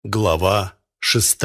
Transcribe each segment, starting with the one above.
Глава 6.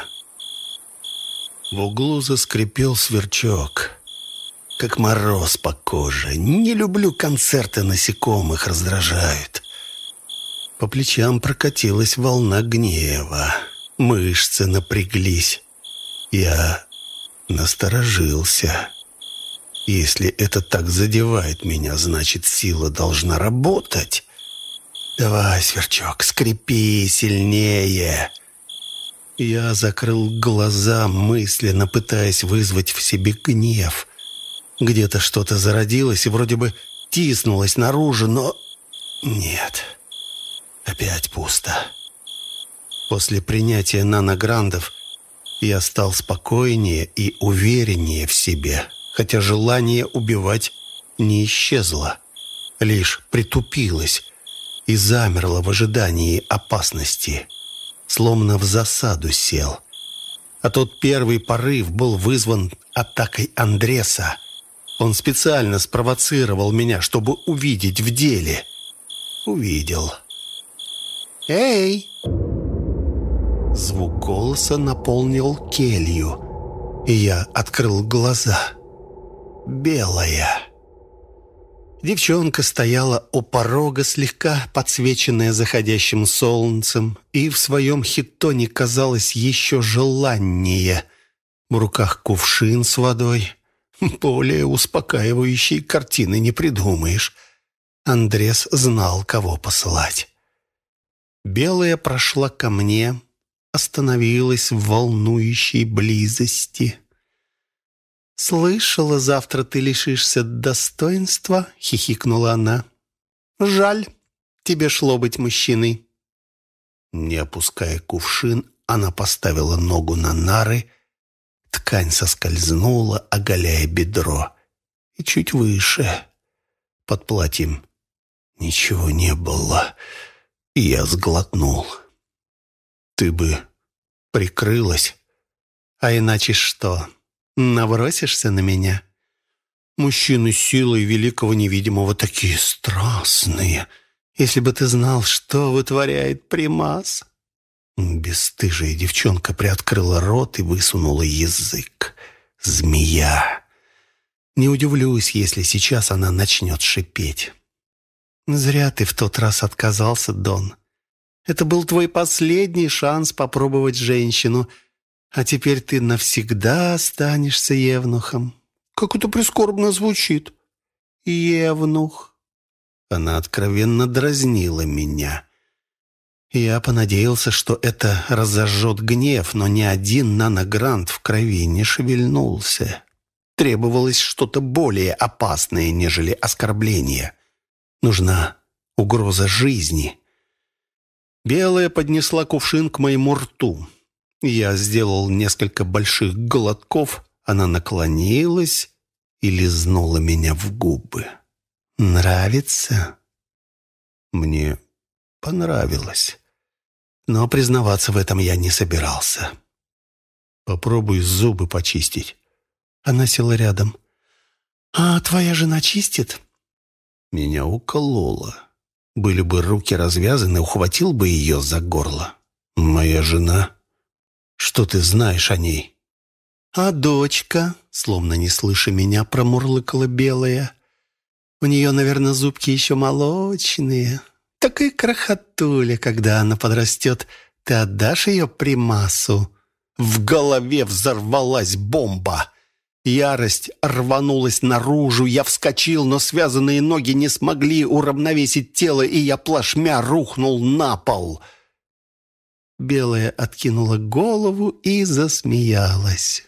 В углу заскрипел сверчок, как мороз по коже. Не люблю концерты насекомых, раздражают. По плечам прокатилась волна гнева. Мышцы напряглись. Я насторожился. Если это так задевает меня, значит, сила должна работать. «Давай, сверчок, скрипи сильнее!» Я закрыл глаза, мысленно пытаясь вызвать в себе гнев. Где-то что-то зародилось и вроде бы тиснулось наружу, но нет, опять пусто. После принятия нанограндов я стал спокойнее и увереннее в себе, хотя желание убивать не исчезло, лишь притупилось и замерло в ожидании опасности, словно в засаду сел. А тот первый порыв был вызван атакой Андреса. Он специально спровоцировал меня, чтобы увидеть в деле. Увидел. «Эй!» Звук голоса наполнил келью, и я открыл глаза. Белая. Девчонка стояла у порога, слегка подсвеченная заходящим солнцем, и в своем хитоне казалась еще желаннее. В руках кувшин с водой. Более успокаивающей картины не придумаешь. Андрес знал, кого посылать. Белая прошла ко мне, остановилась в волнующей близости. «Слышала, завтра ты лишишься достоинства», — хихикнула она. «Жаль, тебе шло быть мужчиной». Не опуская кувшин, она поставила ногу на нары. Ткань соскользнула, оголяя бедро. И чуть выше, под платьем, ничего не было. И я сглотнул. «Ты бы прикрылась, а иначе что?» Набросишься на меня? Мужчины силой великого невидимого такие страстные. Если бы ты знал, что вытворяет Примас. Бесстыжая девчонка приоткрыла рот и высунула язык. Змея. Не удивлюсь, если сейчас она начнет шипеть. Зря ты в тот раз отказался, Дон. Это был твой последний шанс попробовать женщину. А теперь ты навсегда останешься евнухом. Как это прискорбно звучит. Евнух. Она откровенно дразнила меня. Я понадеялся, что это разожжет гнев, но ни один наногрант в крови не шевельнулся. Требовалось что-то более опасное, нежели оскорбление. Нужна угроза жизни. Белая поднесла кувшин к моему рту. Я сделал несколько больших глотков, она наклонилась и лизнула меня в губы. «Нравится?» Мне понравилось, но признаваться в этом я не собирался. «Попробуй зубы почистить». Она села рядом. «А твоя жена чистит?» Меня укололо. Были бы руки развязаны, ухватил бы ее за горло. «Моя жена? Что ты знаешь о ней?» «А дочка?» — словно не слыша меня, промурлыкала Белая. «У нее, наверное, зубки еще молочные. Такая крохотуля, когда она подрастет. Ты отдашь ее Примасу?» В голове взорвалась бомба. Ярость рванулась наружу. Я вскочил, но связанные ноги не смогли уравновесить тело, и я плашмя рухнул на пол. Белая откинула голову и засмеялась.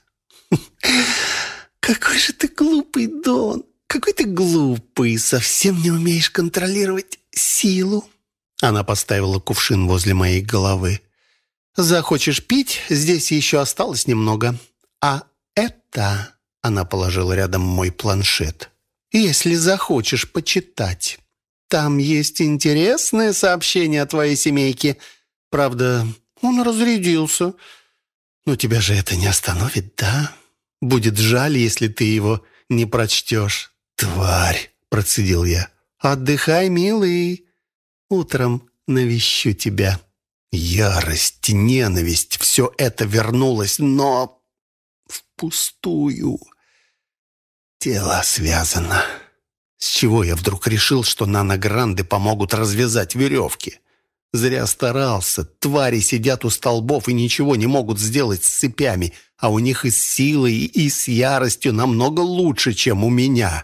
«Какой же ты глупый, Дон! Какой ты глупый! Совсем не умеешь контролировать силу!» Она поставила кувшин возле моей головы. «Захочешь пить? Здесь еще осталось немного. А это...» Она положила рядом мой планшет. «Если захочешь почитать. Там есть интересное сообщение о твоей семейке. Правда, он разрядился. Но тебя же это не остановит, да? Будет жаль, если ты его не прочтешь». «Тварь!» — процедил я. «Отдыхай, милый. Утром навещу тебя». Ярость, ненависть — все это вернулось, но впустую. Тело связано. С чего я вдруг решил, что наногранды помогут развязать веревки? Зря старался. Твари сидят у столбов и ничего не могут сделать с цепями, а у них и с силой, и с яростью намного лучше, чем у меня.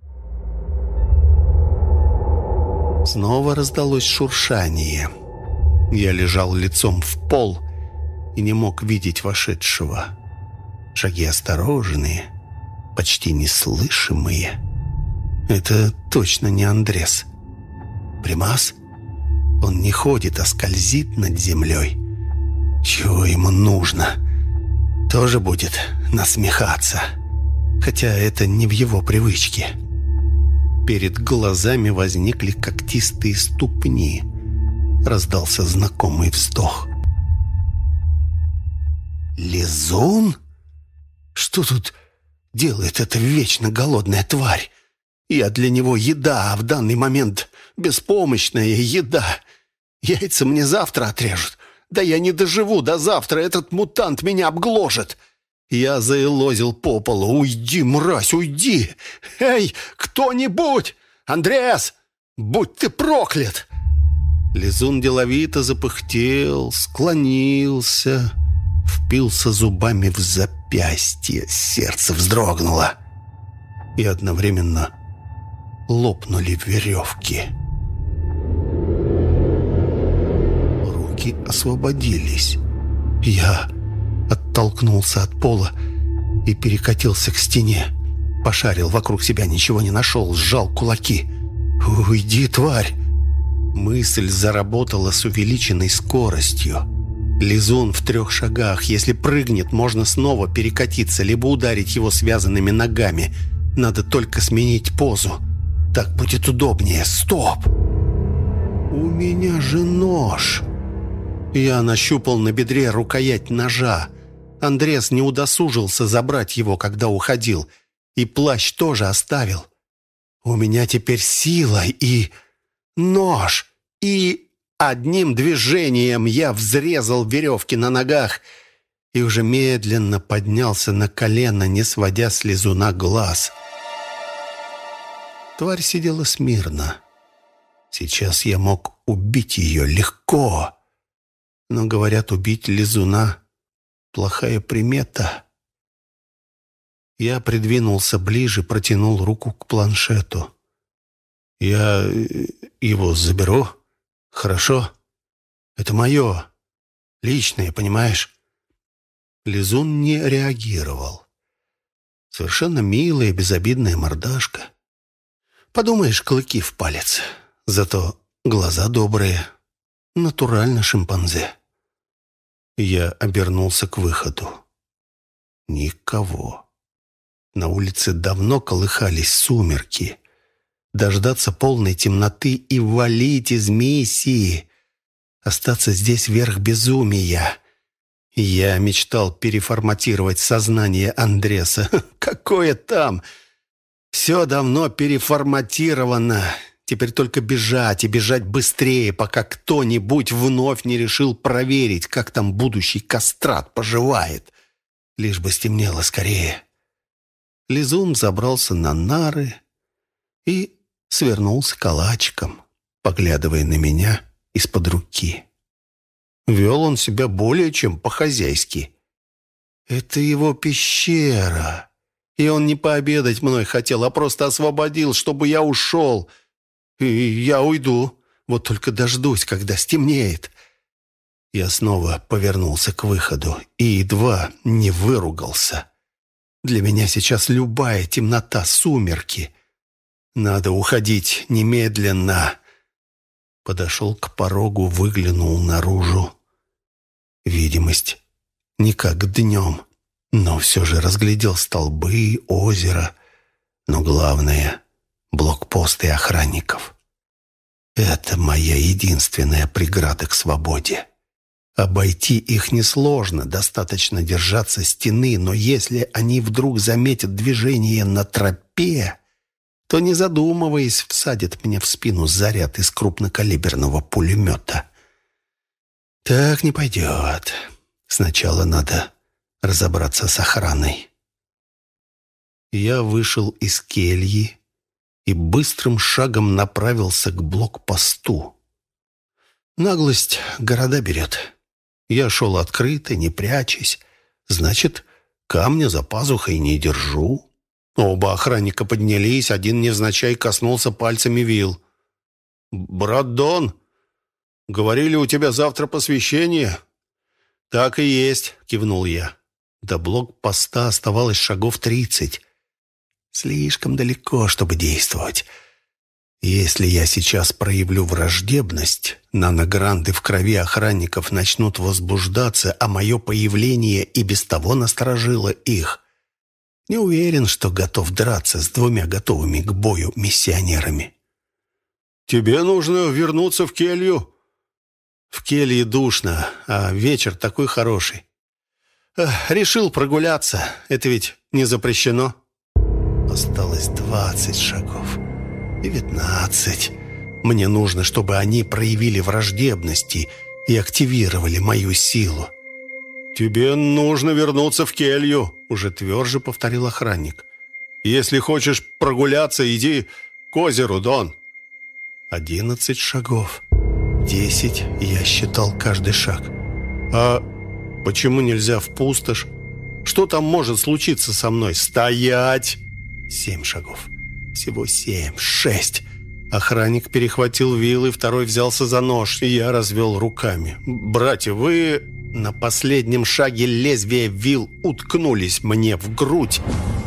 Снова раздалось шуршание. Я лежал лицом в пол и не мог видеть вошедшего. Шаги осторожные, почти неслышимые. Это точно не Андрес. Примас? Он не ходит, а скользит над землей. Чего ему нужно? Тоже будет насмехаться. Хотя это не в его привычке. Перед глазами возникли когтистые ступни. Раздался знакомый вздох. Лизун? Что тут делает эта вечно голодная тварь? Я для него еда, а в данный момент беспомощная еда. Яйца мне завтра отрежут. Да я не доживу до завтра, этот мутант меня обгложит. Я заелозил по полу. Уйди, мразь, уйди! Эй, кто-нибудь! Андреас, будь ты проклят! Лизун деловито запыхтел, склонился, впился зубами в запястье. Сердце вздрогнуло. И одновременно лопнули веревки. Руки освободились. Я оттолкнулся от пола и перекатился к стене. Пошарил вокруг себя, ничего не нашел, сжал кулаки. «Уйди, тварь!» Мысль заработала с увеличенной скоростью. Лизун в 3 шагах. Если прыгнет, можно снова перекатиться, либо ударить его связанными ногами. Надо только сменить позу. Так будет удобнее. Стоп! У меня же нож. Я нащупал на бедре рукоять ножа. Андрес не удосужился забрать его, когда уходил. И плащ тоже оставил. У меня теперь сила и нож. И одним движением я взрезал веревки на ногах и уже медленно поднялся на колено, не сводя с Лизуна глаз. Тварь сидела смирно. Сейчас я мог убить ее легко. Но, говорят, убить Лизуна — плохая примета. Я придвинулся ближе, протянул руку к планшету. «Я его заберу? Хорошо? Это мое. Личное, понимаешь?» Лизун не реагировал. Совершенно милая, безобидная мордашка. Подумаешь, клыки в палец. Зато глаза добрые. Натурально шимпанзе. Я обернулся к выходу. Никого. На улице давно колыхались сумерки. Дождаться полной темноты и валить из миссии. Остаться здесь верх безумия. Я мечтал переформатировать сознание Андреса. Какое там? Все давно переформатировано. Теперь только бежать и бежать быстрее, пока кто-нибудь вновь не решил проверить, как там будущий кастрат поживает. Лишь бы стемнело скорее. Лизун забрался на нары и свернулся калачиком, поглядывая на меня из-под руки. Вел он себя более чем по-хозяйски. Это его пещера, и он не пообедать мной хотел, а просто освободил, чтобы я ушел. И я уйду, вот только дождусь, когда стемнеет. Я снова повернулся к выходу и едва не выругался. Для меня сейчас любая темнота — сумерки. Надо уходить немедленно. Подошел к порогу, выглянул наружу. Видимость не как днем, но все же разглядел столбы, озеро. Но главное — блокпосты охранников. Это моя единственная преграда к свободе. Обойти их несложно, достаточно держаться стены, но если они вдруг заметят движение на тропе, то, не задумываясь, всадят мне в спину заряд из крупнокалиберного пулемета. Так не пойдет. Сначала надо разобраться с охраной. Я вышел из кельи и быстрым шагом направился к блокпосту. Наглость города берет. Я шел открыто, не прячась. Значит, камня за пазухой не держу. Оба охранника поднялись, один невзначай коснулся пальцами вил. «Брат Дон, говорили, у тебя завтра посвящение?» «Так и есть», — кивнул я. До блокпоста оставалось шагов 30. Слишком далеко, чтобы действовать. Если я сейчас проявлю враждебность, наногранды в крови охранников начнут возбуждаться, а мое появление и без того насторожило их. Не уверен, что готов драться с двумя готовыми к бою миссионерами. «Тебе нужно вернуться в келью». «В келье душно, а вечер такой хороший. Решил прогуляться, это ведь не запрещено». Осталось 20 шагов. 19. Мне нужно, чтобы они проявили враждебность и активировали мою силу. «Тебе нужно вернуться в келью», — уже тверже повторил охранник. «Если хочешь прогуляться, иди к озеру, Дон». 11 шагов. 10. Я считал каждый шаг. «А почему нельзя в пустошь? Что там может случиться со мной? Стоять!» 7 шагов. Всего 7. 6. Охранник перехватил вилы, второй взялся за нож, и я развел руками. «Братья, вы...» На последнем шаге лезвия вил уткнулись мне в грудь.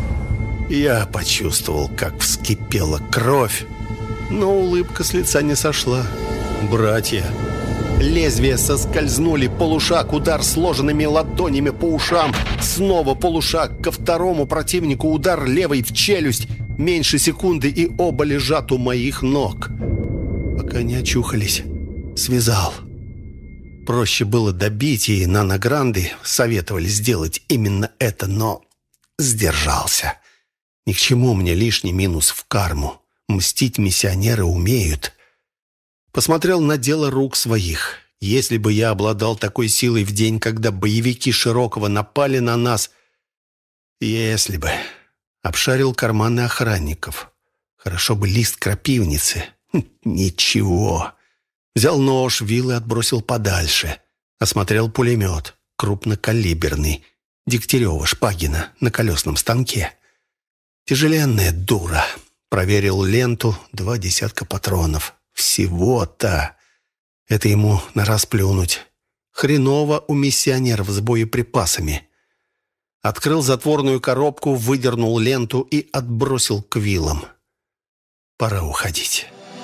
Я почувствовал, как вскипела кровь, но улыбка с лица не сошла. «Братья...» Лезвия соскользнули, полушаг, удар сложенными ладонями по ушам. Снова полушаг, ко второму противнику удар левой в челюсть. Меньше секунды, и оба лежат у моих ног. Пока не очухались, связал. Проще было добить, и наногранды советовали сделать именно это, но сдержался. Ни к чему мне лишний минус в карму. Мстить миссионеры умеют. Посмотрел на дело рук своих. Если бы я обладал такой силой в день, когда боевики Широкого напали на нас... Если бы... Обшарил карманы охранников. Хорошо бы лист крапивницы. Ничего. Взял нож, вилы отбросил подальше. Осмотрел пулемет. Крупнокалиберный. Дегтярева, Шпагина, на колесном станке. Тяжеленная дура. Проверил ленту, 2 десятка патронов. Всего-то. Это ему на раз плюнуть. Хреново у миссионеров с боеприпасами. Открыл затворную коробку, выдернул ленту и отбросил к вилам. Пора уходить.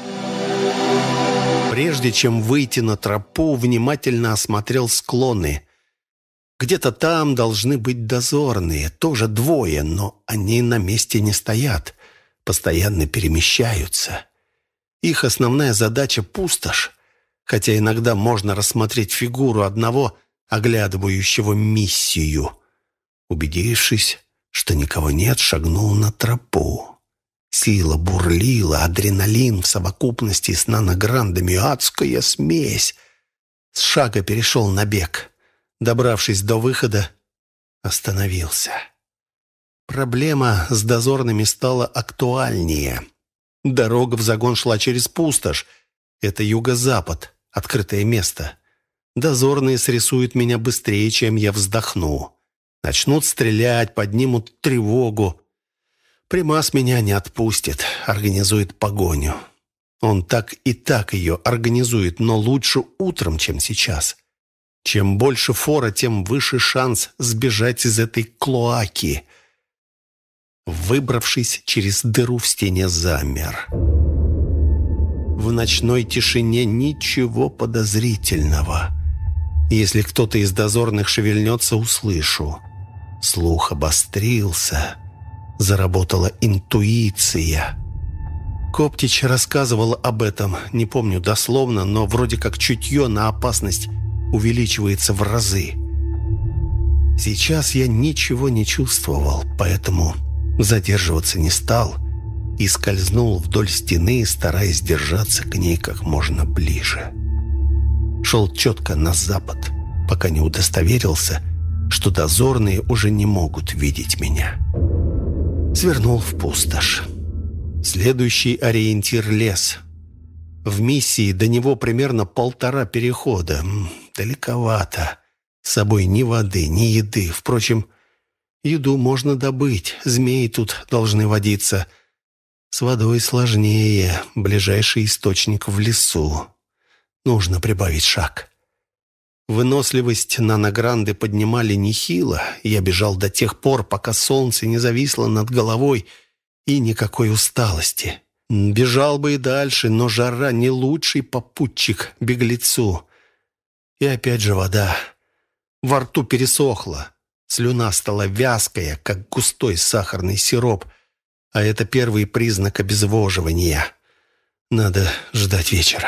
Прежде чем выйти на тропу, внимательно осмотрел склоны. Где-то там должны быть дозорные, тоже 2, но они на месте не стоят, постоянно перемещаются. Их основная задача — пустошь, хотя иногда можно рассмотреть фигуру одного, оглядывающего миссию. Убедившись, что никого нет, шагнул на тропу. Сила бурлила, адреналин в совокупности с нанограндами — адская смесь. С шага перешел на бег. Добравшись до выхода, остановился. Проблема с дозорными стала актуальнее. Дорога в загон шла через пустошь. Это юго-запад, открытое место. Дозорные срисуют меня быстрее, чем я вздохну. Начнут стрелять, поднимут тревогу. Примас меня не отпустит, организует погоню. Он так и так ее организует, но лучше утром, чем сейчас. Чем больше фора, тем выше шанс сбежать из этой клоаки. Выбравшись через дыру в стене, замер. В ночной тишине ничего подозрительного. Если кто-то из дозорных шевельнется, услышу. Слух обострился. Заработала интуиция. Коптич рассказывал об этом, не помню дословно, но вроде как чутье на опасность увеличивается в разы. Сейчас я ничего не чувствовал, поэтому задерживаться не стал и скользнул вдоль стены, стараясь держаться к ней как можно ближе. Шел четко на запад, пока не удостоверился, что дозорные уже не могут видеть меня. Свернул в пустошь. Следующий ориентир — лес. В миссии до него примерно 1,5 перехода. Далековато. С собой ни воды, ни еды. Впрочем, еду можно добыть. Змеи тут должны водиться. С водой сложнее. Ближайший источник в лесу. Нужно прибавить шаг. Выносливость наногранды поднимали нехило. Я бежал до тех пор, пока солнце не зависло над головой, и никакой усталости. Бежал бы и дальше, но жара не лучший попутчик беглецу. И опять же вода. Во рту пересохло. Слюна стала вязкая, как густой сахарный сироп. А это первый признак обезвоживания. Надо ждать вечера.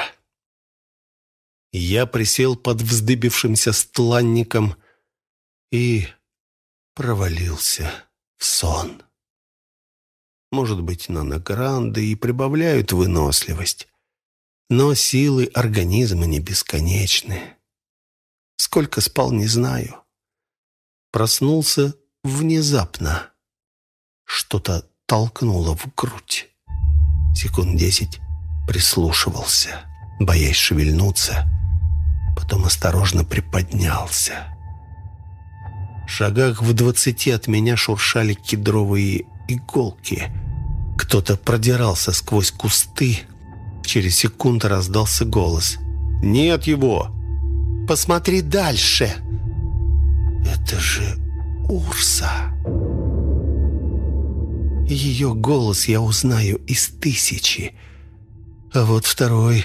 Я присел под вздыбившимся стланником и провалился в сон. Может быть, наногранды и прибавляют выносливость, но силы организма не бесконечны. Сколько спал, не знаю. Проснулся внезапно. Что-то толкнуло в грудь. Секунд 10 прислушивался, боясь шевельнуться. Потом осторожно приподнялся. В шагах в 20 от меня шуршали кедровые иголки. Кто-то продирался сквозь кусты. Через секунду раздался голос. «Нет его! Посмотри дальше!» Это же Урса. Ее голос я узнаю из 1000. А вот второй...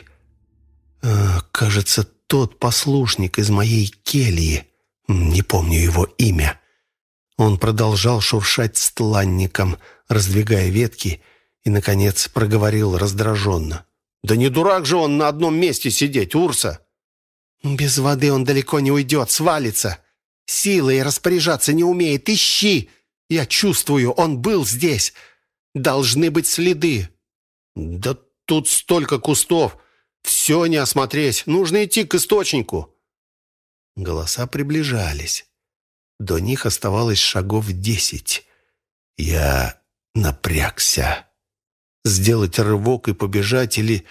кажется, тот послушник из моей кельи. Не помню его имя. Он продолжал шуршать стланником, раздвигая ветки, и, наконец, проговорил раздраженно. «Да не дурак же он на одном месте сидеть, Урса!» «Без воды он далеко не уйдет, свалится. Силой распоряжаться не умеет. Ищи! Я чувствую, он был здесь. Должны быть следы». «Да тут столько кустов. Все не осмотреть. Нужно идти к источнику». Голоса приближались. До них оставалось шагов 10. Я напрягся. Сделать рывок и побежать или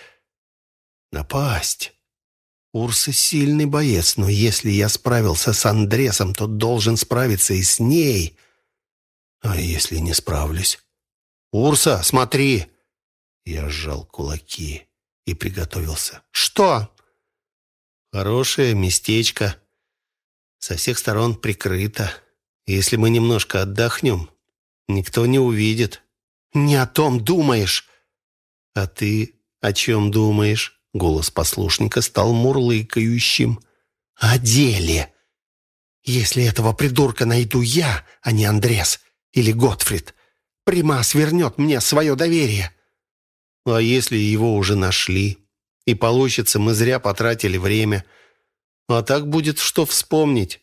напасть? Урса сильный боец, но если я справился с Андресом, то должен справиться и с ней. А если не справлюсь? «Урса, смотри!» Я сжал кулаки и приготовился. «Что?» «Хорошее местечко. Со всех сторон прикрыто. Если мы немножко отдохнем, никто не увидит». «Не о том думаешь!» «А ты о чем думаешь?» Голос послушника стал мурлыкающим. «О деле. Если этого придурка найду я, а не Андрес или Готфрид, Примас вернет мне свое доверие». «А если его уже нашли? И получится, мы зря потратили время. А так будет что вспомнить».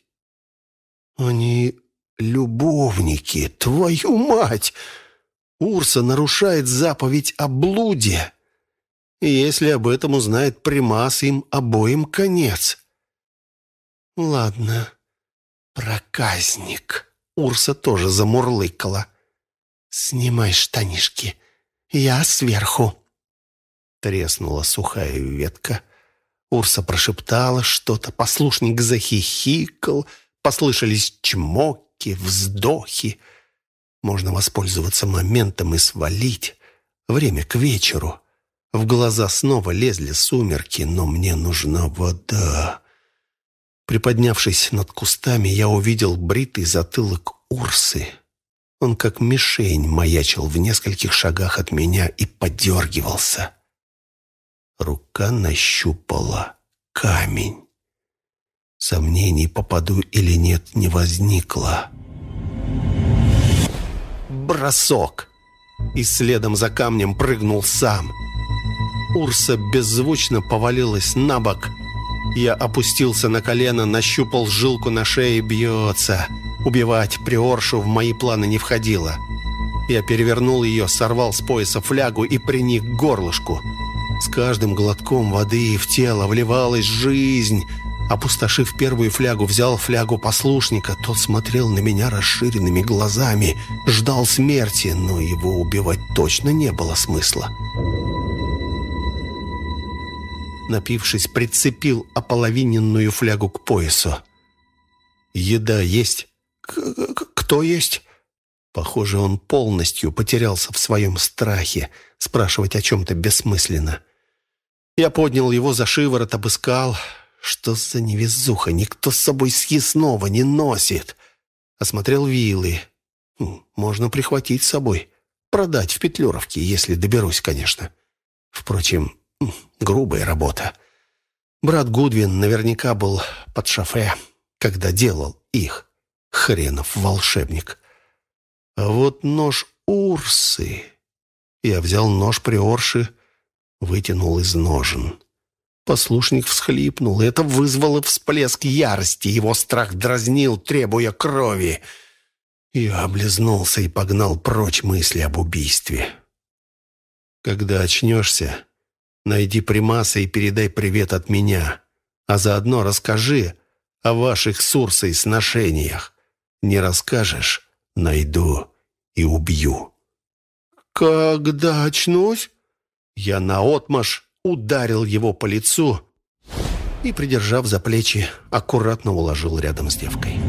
«Они любовники, твою мать! Урса нарушает заповедь о блуде. И если об этом узнает Примас, им обоим конец». «Ладно, проказник». Урса тоже замурлыкала. «Снимай штанишки, я сверху». Треснула сухая ветка. Урса прошептала что-то, послушник захихикал, послышались чмоки, вздохи. Можно воспользоваться моментом и свалить. Время к вечеру. В глаза снова лезли сумерки, но мне нужна вода. Приподнявшись над кустами, я увидел бритый затылок Урсы. Он как мишень маячил в нескольких шагах от меня и подергивался. Рука нащупала камень. Сомнений, попаду или нет, не возникло. Бросок! И следом за камнем прыгнул сам. Урса беззвучно повалилась на бок. Я опустился на колено, нащупал жилку на шее, бьется. Убивать приоршу в мои планы не входило. Я перевернул ее, сорвал с пояса флягу и приник к горлышку. С каждым глотком воды в тело вливалась жизнь. Опустошив первую флягу, взял флягу послушника. Тот смотрел на меня расширенными глазами, ждал смерти, но его убивать точно не было смысла. Напившись, прицепил ополовиненную флягу к поясу. «Еда есть?» «Кто есть?» Похоже, он полностью потерялся в своем страхе. Спрашивать о чем-то бессмысленно. Я поднял его за шиворот, обыскал. Что за невезуха? Никто с собой съестного не носит. Осмотрел вилы. Можно прихватить с собой. Продать в Петлюровке, если доберусь, конечно. Впрочем, грубая работа. Брат Гудвин наверняка был под шофе, когда делал их. Хренов волшебник. А вот нож Урсы. Я взял нож приорши, вытянул из ножен. Послушник всхлипнул, и это вызвало всплеск ярости. Его страх дразнил, требуя крови. Я облизнулся и погнал прочь мысли об убийстве. Когда очнешься, найди Примаса и передай привет от меня, а заодно расскажи о ваших с Урсой сношениях. Не расскажешь — найду и убью». «Когда очнусь?» Я наотмашь ударил его по лицу и, придержав за плечи, аккуратно уложил рядом с девкой.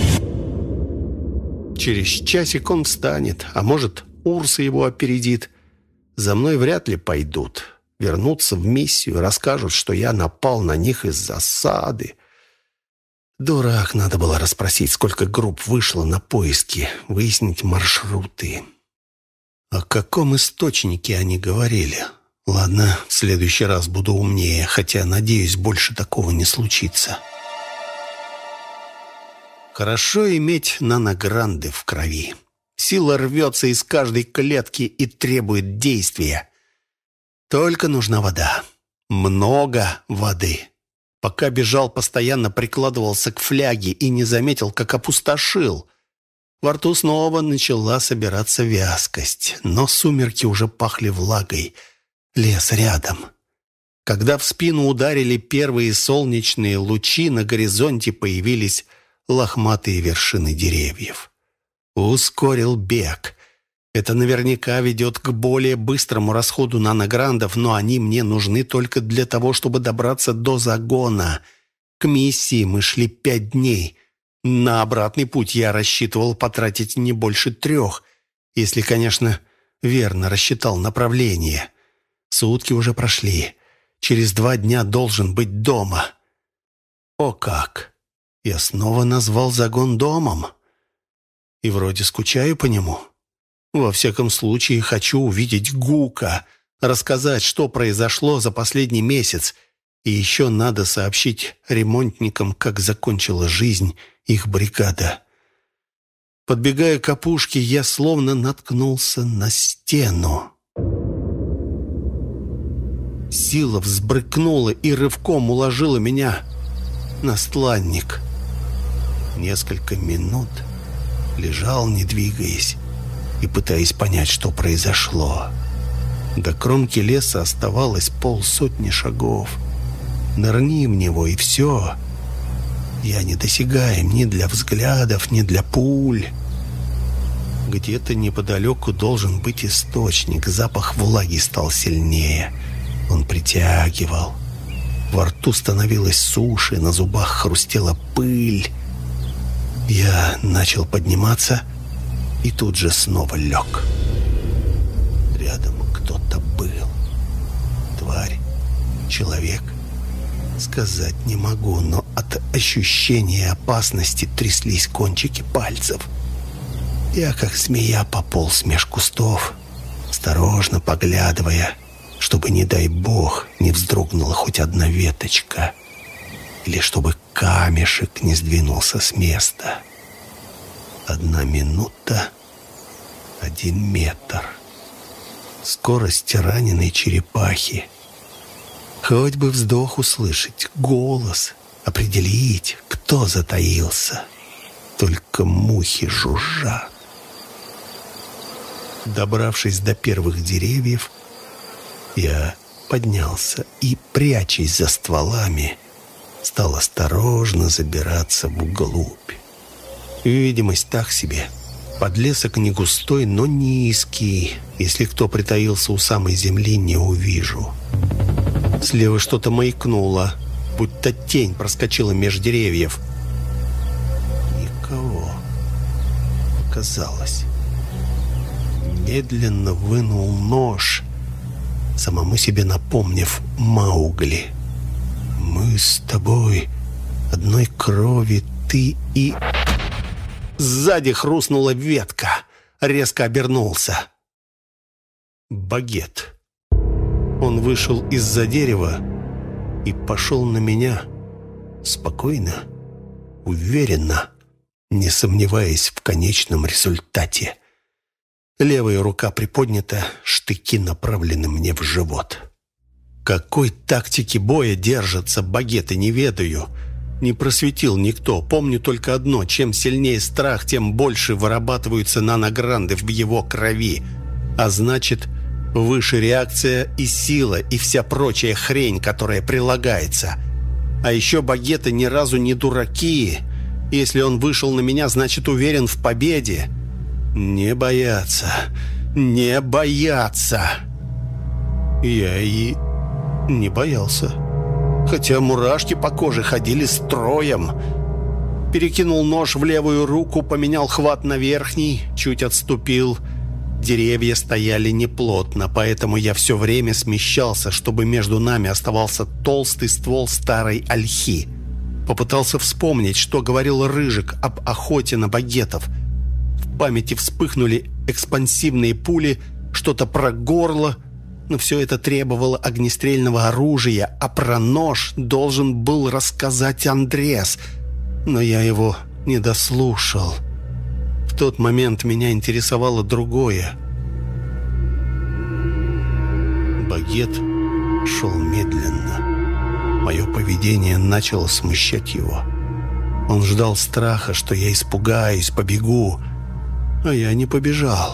Через часик он встанет, а может, Урса его опередит. За мной вряд ли пойдут. Вернутся в миссию, расскажут, что я напал на них из засады. Дурак, надо было расспросить, сколько групп вышло на поиски, выяснить маршруты. О каком источнике они говорили? Ладно, в следующий раз буду умнее, хотя, надеюсь, больше такого не случится. Хорошо иметь наногранды в крови. Сила рвется из каждой клетки и требует действия. Только нужна вода. Много воды. Пока бежал, постоянно прикладывался к фляге и не заметил, как опустошил. Во рту снова начала собираться вязкость, но сумерки уже пахли влагой. Лес рядом. Когда в спину ударили первые солнечные лучи, на горизонте появились лохматые вершины деревьев. Ускорил бег. Это наверняка ведет к более быстрому расходу нанограндов, но они мне нужны только для того, чтобы добраться до загона. К миссии мы шли 5 дней. На обратный путь я рассчитывал потратить не больше 3, если, конечно, верно рассчитал направление. Сутки уже прошли. Через 2 дня должен быть дома. О как! Я снова назвал загон домом. И вроде скучаю по нему. Во всяком случае, хочу увидеть Гука, рассказать, что произошло за последний месяц. И еще надо сообщить ремонтникам, как закончила жизнь их бригада. Подбегая к опушке, я словно наткнулся на стену. Сила взбрыкнула и рывком уложила меня на стланник. Несколько минут лежал, не двигаясь, и пытаясь понять, что произошло. До кромки леса оставалось 50 шагов. Нырни в него, и все. Я недосягаем ни для взглядов, ни для пуль. Где-то неподалеку должен быть источник. Запах влаги стал сильнее. Он притягивал. Во рту становилось суше, на зубах хрустела пыль. Я начал подниматься и тут же снова лег. Рядом кто-то был. Тварь, человек. Сказать не могу, но от ощущения опасности тряслись кончики пальцев. Я, как змея, пополз меж кустов, осторожно поглядывая, чтобы, не дай бог, не вздрогнула хоть одна веточка, или чтобы камешек не сдвинулся с места. 1 минута, 1 метр. Скорость раненой черепахи. Хоть бы вздох услышать, голос, определить, кто затаился. Только мухи жужжат. Добравшись до первых деревьев, я поднялся и, прячась за стволами, стал осторожно забираться вглубь. Видимость так себе. Подлесок не густой, но низкий. Если кто притаился у самой земли, не увижу. Слева что-то маякнуло, будто тень проскочила меж деревьев. Никого. Казалось. Медленно вынул нож, самому себе напомнив Маугли. «Мы с тобой одной крови, ты и...» Сзади хрустнула ветка. Резко обернулся. Багет. Он вышел из-за дерева и пошел на меня спокойно, уверенно, не сомневаясь в конечном результате. Левая рука приподнята, штыки направлены мне в живот. Какой тактики боя держатся багеты, не ведаю. Не просветил никто. Помню только одно: чем сильнее страх, тем больше вырабатываются наногранды в его крови. А значит, выше реакция и сила, и вся прочая хрень, которая прилагается. А еще багеты ни разу не дураки. Если он вышел на меня, значит, уверен в победе. Не бояться, не бояться. Я и не боялся. Хотя мурашки по коже ходили строем. Перекинул нож в левую руку, поменял хват на верхний, чуть отступил. Деревья стояли неплотно, поэтому я все время смещался, чтобы между нами оставался толстый ствол старой ольхи. Попытался вспомнить, что говорил Рыжик об охоте на багетов. В памяти вспыхнули экспансивные пули, что-то про горло, но все это требовало огнестрельного оружия, а про нож должен был рассказать Андрес, но я его не дослушал. В тот момент меня интересовало другое. Багет шел медленно. Мое поведение начало смущать его. Он ждал страха, что я испугаюсь, побегу, а я не побежал.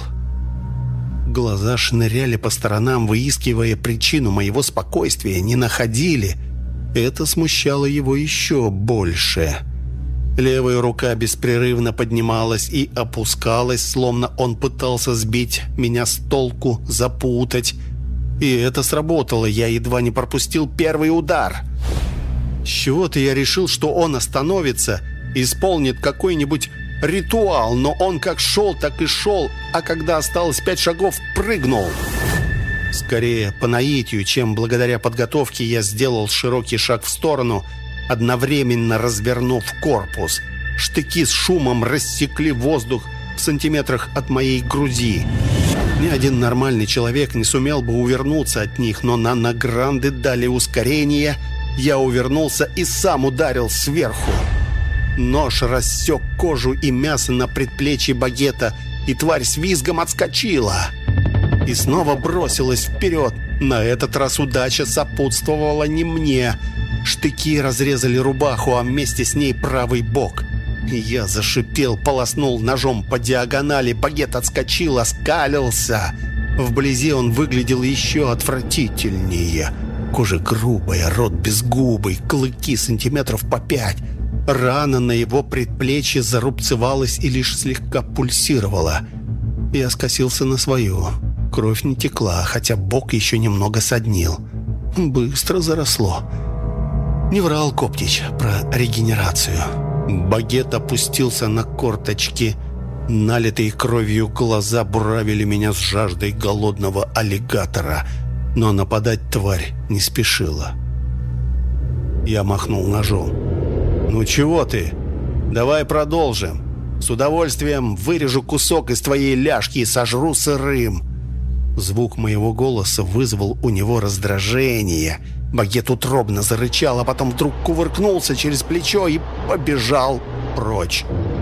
Глаза шныряли по сторонам, выискивая причину моего спокойствия, не находили. Это смущало его еще больше. Левая рука беспрерывно поднималась и опускалась, словно он пытался сбить меня с толку, запутать. И это сработало, я едва не пропустил первый удар. С чего-то я решил, что он остановится, исполнит какой-нибудь ритуал, но он как шел, так и шел, а когда осталось 5 шагов, прыгнул. Скорее по наитию, чем благодаря подготовке, я сделал широкий шаг в сторону, одновременно развернув корпус. Штыки с шумом рассекли воздух в сантиметрах от моей груди. Ни один нормальный человек не сумел бы увернуться от них, но наногранды дали ускорение. Я увернулся и сам ударил сверху. Нож рассек кожу и мясо на предплечье багета, и тварь с визгом отскочила. И снова бросилась вперед. На этот раз удача сопутствовала не мне. Штыки разрезали рубаху, а вместе с ней правый бок. Я зашипел, полоснул ножом по диагонали. Багет отскочил, оскалился. Вблизи он выглядел еще отвратительнее. Кожа грубая, рот безгубый, клыки сантиметров по 5. Рана на его предплечье зарубцевалась и лишь слегка пульсировала. Я скосился на свою. Кровь не текла, хотя бок еще немного соднил. Быстро заросло. Не врал Коптич про регенерацию. Багет опустился на корточки. Налитые кровью глаза буравили меня с жаждой голодного аллигатора. Но нападать тварь не спешила. Я махнул ножом. «Ну чего ты? Давай продолжим. С удовольствием вырежу кусок из твоей ляжки и сожру сырым». Звук моего голоса вызвал у него раздражение. Багет утробно зарычал, а потом вдруг кувыркнулся через плечо и побежал прочь.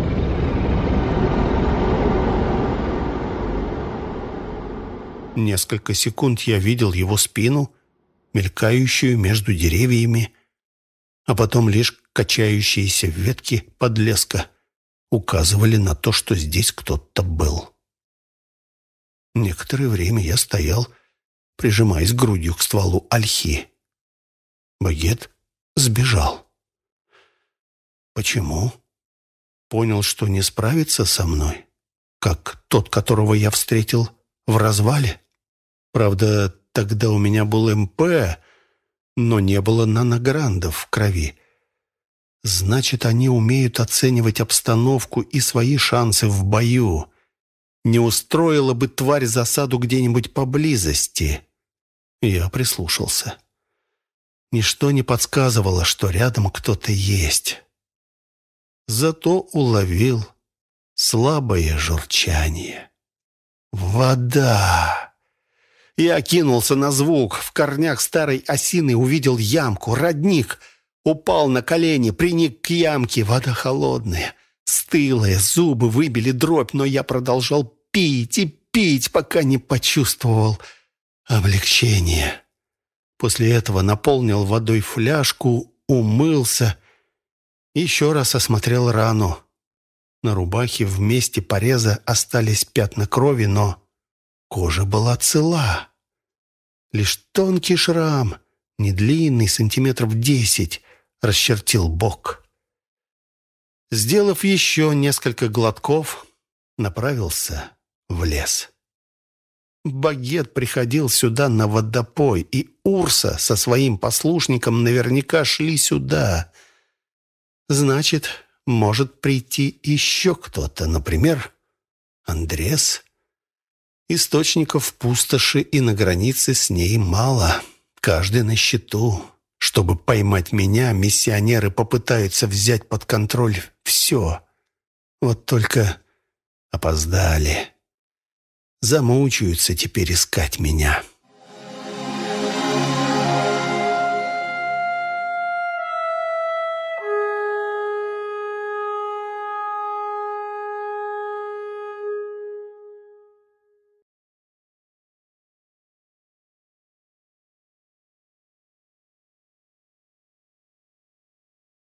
Несколько секунд я видел его спину, мелькающую между деревьями, а потом лишь качающиеся ветки подлеска указывали на то, что здесь кто-то был. Некоторое время я стоял прижимаясь грудью к стволу ольхи. Багет сбежал. Почему? Понял, что не справится со мной, как тот, которого я встретил в развале. Правда, тогда у меня был МП, но не было нанограндов в крови. Значит, они умеют оценивать обстановку и свои шансы в бою. Не устроила бы тварь засаду где-нибудь поблизости. Я прислушался. Ничто не подсказывало, что рядом кто-то есть. Зато уловил слабое журчание. Вода! Я кинулся на звук. В корнях старой осины увидел ямку, родник. Упал на колени, приник к ямке. Вода холодная, стылая, зубы выбили дробь, но я продолжал пить и пить, пока не почувствовал облегчение. После этого наполнил водой фляжку, умылся, еще раз осмотрел рану. На рубахе в месте пореза остались пятна крови, но кожа была цела. Лишь тонкий шрам, не длинный, сантиметров 10, расчертил бок. Сделав еще несколько глотков, направился в лес. Багет приходил сюда на водопой, и Урса со своим послушником наверняка шли сюда. Значит, может прийти еще кто-то, например, Андрес. Источников в пустоши и на границе с ней мало, каждый на счету. Чтобы поймать меня, миссионеры попытаются взять под контроль все. Вот только опоздали. Замучаются теперь искать меня.